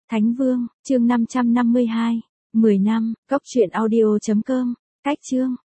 Thánh Vương, chương 552, 10 năm, Cốc truyện audio.com, cách chương.